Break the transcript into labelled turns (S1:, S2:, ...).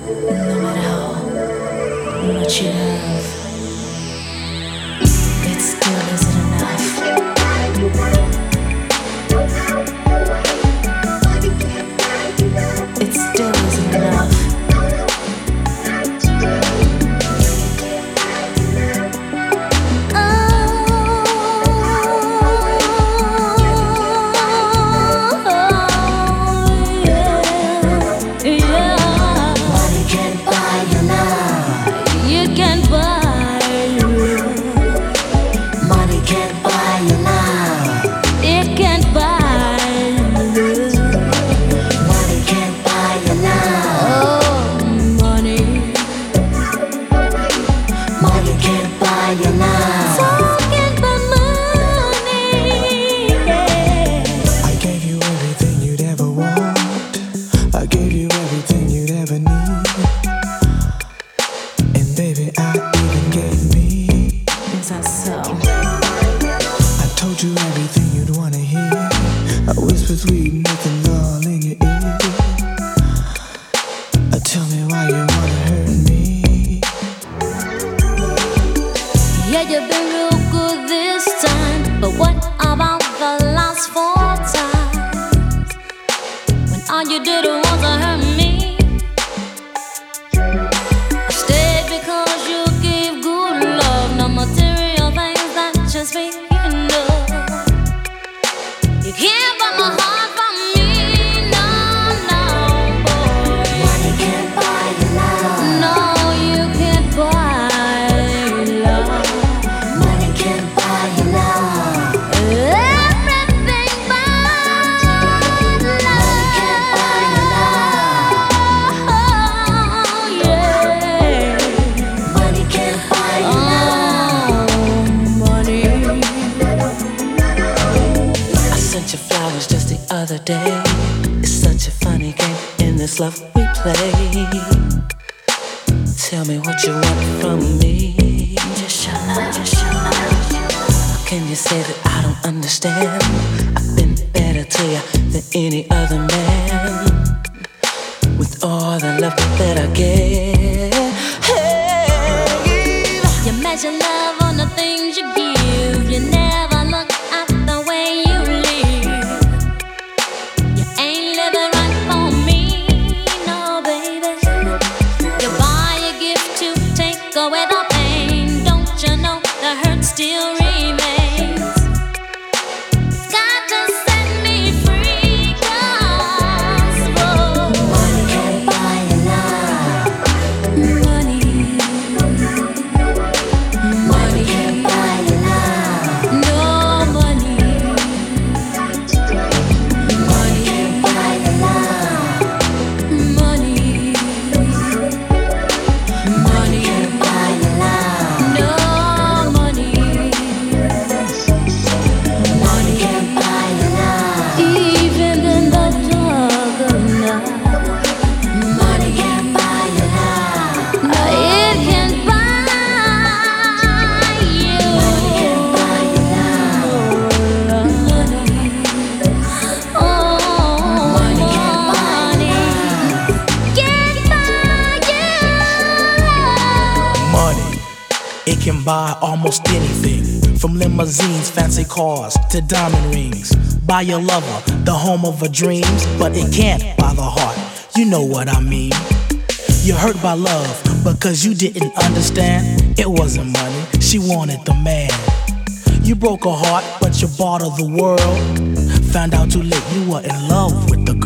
S1: No matter how much you have, it still isn't enough. It still isn't enough.
S2: Buy almost anything, from limousines, fancy cars, to diamond rings. Buy your lover the home of her dreams, but it can't buy the heart, you know what I mean. You're hurt by love because you didn't understand. It wasn't money, she wanted the man. You broke her heart, but you bought her the world. Found out too late you were in love with the girl.